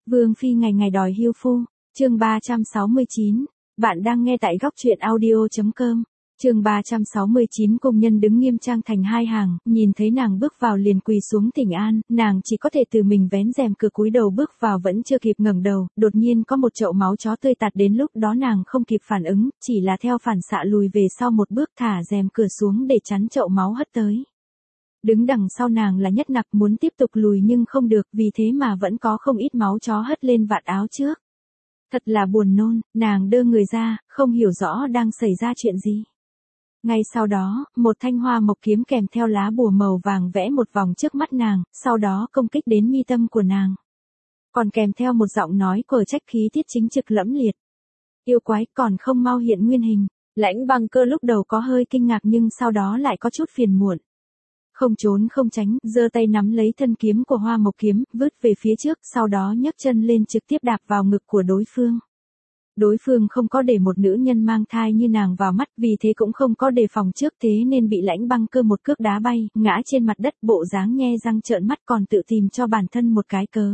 Vương phi ngày ngày đòi hiêu phu, chương 369, bạn đang nghe tại góc truyện audio.com. Chương 369 công nhân đứng nghiêm trang thành hai hàng, nhìn thấy nàng bước vào liền quỳ xuống thỉnh an, nàng chỉ có thể từ mình vén rèm cửa cúi đầu bước vào vẫn chưa kịp ngẩng đầu, đột nhiên có một chậu máu chó tươi tạt đến lúc đó nàng không kịp phản ứng, chỉ là theo phản xạ lùi về sau một bước thả rèm cửa xuống để chắn chậu máu hất tới. Đứng đằng sau nàng là Nhất Nặc muốn tiếp tục lùi nhưng không được vì thế mà vẫn có không ít máu chó hất lên vạt áo trước. Thật là buồn nôn, nàng đưa người ra, không hiểu rõ đang xảy ra chuyện gì. Ngay sau đó, một thanh hoa mộc kiếm kèm theo lá bùa màu vàng vẽ một vòng trước mắt nàng, sau đó công kích đến mi tâm của nàng. Còn kèm theo một giọng nói của trách khí tiết chính trực lẫm liệt. Yêu quái còn không mau hiện nguyên hình, Lãnh Băng Cơ lúc đầu có hơi kinh ngạc nhưng sau đó lại có chút phiền muộn. Không trốn không tránh, giơ tay nắm lấy thân kiếm của hoa mộc kiếm, vứt về phía trước, sau đó nhấc chân lên trực tiếp đạp vào ngực của đối phương. Đối phương không có để một nữ nhân mang thai như nàng vào mắt, vì thế cũng không có đề phòng trước thế nên bị Lãnh Băng Cơ một cước đá bay, ngã trên mặt đất bộ dáng nhe răng trợn mắt còn tự tìm cho bản thân một cái cớ.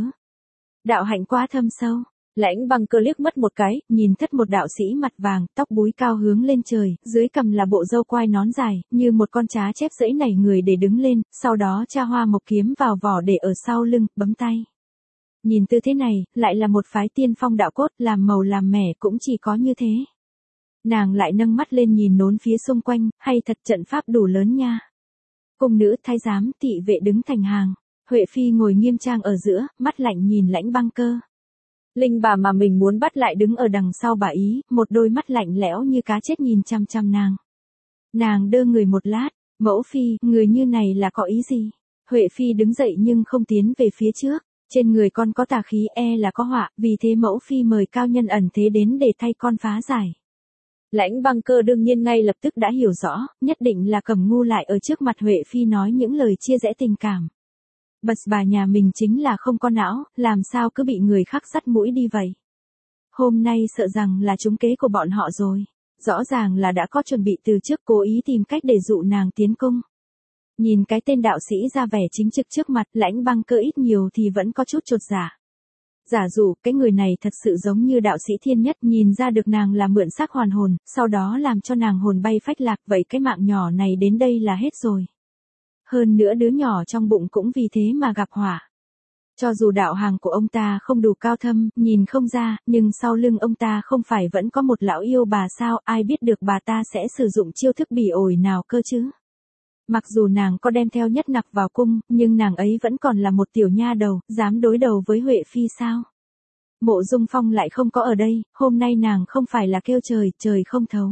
Đạo hạnh quá thâm sâu. Lãnh Băng Cơ liếc mắt một cái, nhìn thất một đạo sĩ mặt vàng, tóc búi cao hướng lên trời, dưới cằm là bộ râu quai nón dài, như một con chá chép dẫy nảy người để đứng lên, sau đó tra hoa mộc kiếm vào vỏ để ở sau lưng, bấm tay. Nhìn tư thế này, lại là một phái tiên phong đạo cốt, làm màu làm mẻ cũng chỉ có như thế. Nàng lại nâng mắt lên nhìn nốn phía xung quanh, hay thật trận pháp đủ lớn nha. Cung nữ, thái giám, thị vệ đứng thành hàng, Huệ Phi ngồi nghiêm trang ở giữa, mắt lạnh nhìn Lãnh Băng Cơ. Linh bà mà mình muốn bắt lại đứng ở đằng sau bà ý, một đôi mắt lạnh lẽo như cá chết nhìn chăm chăm nàng. Nàng đơ người một lát, mẫu phi, người như này là có ý gì? Huệ Phi đứng dậy nhưng không tiến về phía trước, trên người con có tà khí là có họa, vì thế mẫu phi mời cao nhân ẩn thế đến để thay con phá giải. Lãnh Băng Cơ đương nhiên ngay lập tức đã hiểu rõ, nhất định là Cẩm Ngu lại ở trước mặt Huệ Phi nói những lời chia rẽ tình cảm. Bật bà nhà mình chính là không có não, làm sao cứ bị người khác dắt mũi đi vậy. Hôm nay sợ rằng là trúng kế của bọn họ rồi. Rõ ràng là đã có chuẩn bị từ trước cố ý tìm cách để dụ nàng tiến cung. Nhìn cái tên đạo sĩ ra vẻ chính trực trước mặt Lãnh Băng Cơ ít nhiều thì vẫn có chút chột dạ. Giả dụ cái người này thật sự giống như đạo sĩ Thiên Nhất nhìn ra được nàng là mượn xác hoàn hồn, sau đó làm cho nàng hồn bay phách lạc vậy cái mạng nhỏ này đến đây là hết rồi. Hơn nữa đứa nhỏ trong bụng cũng vì thế mà gặp họa. Cho dù đạo hàng của ông ta không đủ cao thâm, nhìn không ra, nhưng sau lưng ông ta không phải vẫn có một lão yêu bà sao, ai biết được bà ta sẽ sử dụng chiêu thức bỉ ổi nào cơ chứ. Mặc dù nàng có đem theo Nhất Nặc vào cung, nhưng nàng ấy vẫn còn là một tiểu nha đầu, dám đối đầu với Huệ Phi sao? Mộ Dung Phong lại không có ở đây, hôm nay nàng không phải là kêu trời, trời không thấu.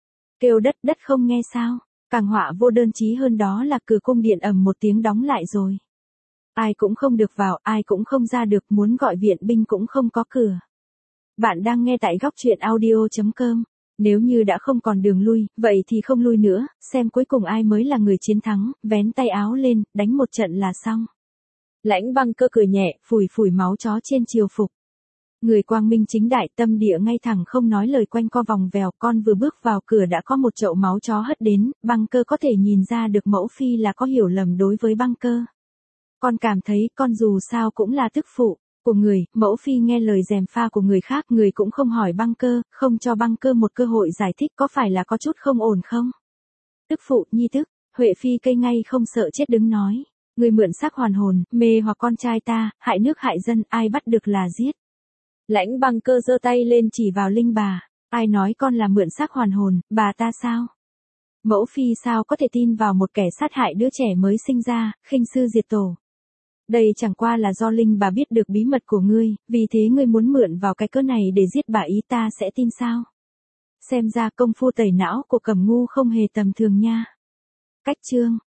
Kêu đất, đất không nghe sao? Càng họa vô đơn chí hơn đó là cửa cung điện ầm một tiếng đóng lại rồi. Ai cũng không được vào, ai cũng không ra được, muốn gọi viện binh cũng không có cửa. Bạn đang nghe tại góc truyện audio.com. Nếu như đã không còn đường lui, vậy thì không lui nữa, xem cuối cùng ai mới là người chiến thắng, vén tay áo lên, đánh một trận là xong. Lãnh Băng Cơ cười nhẹ, phủi phủi máu chó trên triều phục. Người quang minh chính đại tâm địa ngay thẳng không nói lời quanh co vòng vèo, con vừa bước vào cửa đã có một chậu máu chó hất đến, Băng Cơ có thể nhìn ra được mẫu phi là có hiểu lầm đối với Băng Cơ. Con cảm thấy con dù sao cũng là tức phụ của người, mẫu phi nghe lời gièm pha của người khác, người cũng không hỏi Băng Cơ, không cho Băng Cơ một cơ hội giải thích có phải là có chút không ổn không? Tức phụ, nhi tức, Huệ Phi cây ngay không sợ chết đứng nói, người mượn xác hoàn hồn, mê hoặc con trai ta, hại nước hại dân, ai bắt được là giết. Lãnh Băng Cơ giơ tay lên chỉ vào Linh bà, ai nói con là mượn xác hoàn hồn, bà ta sao? Mẫu phi sao có thể tin vào một kẻ sát hại đứa trẻ mới sinh ra, khinh sư diệt tổ. Đây chẳng qua là do Linh bà biết được bí mật của ngươi, vì thế ngươi muốn mượn vào cái cớ này để giết bà ý, ta sẽ tin sao? Xem ra công phu tẩy não của Cẩm Ngu không hề tầm thường nha. Cách chương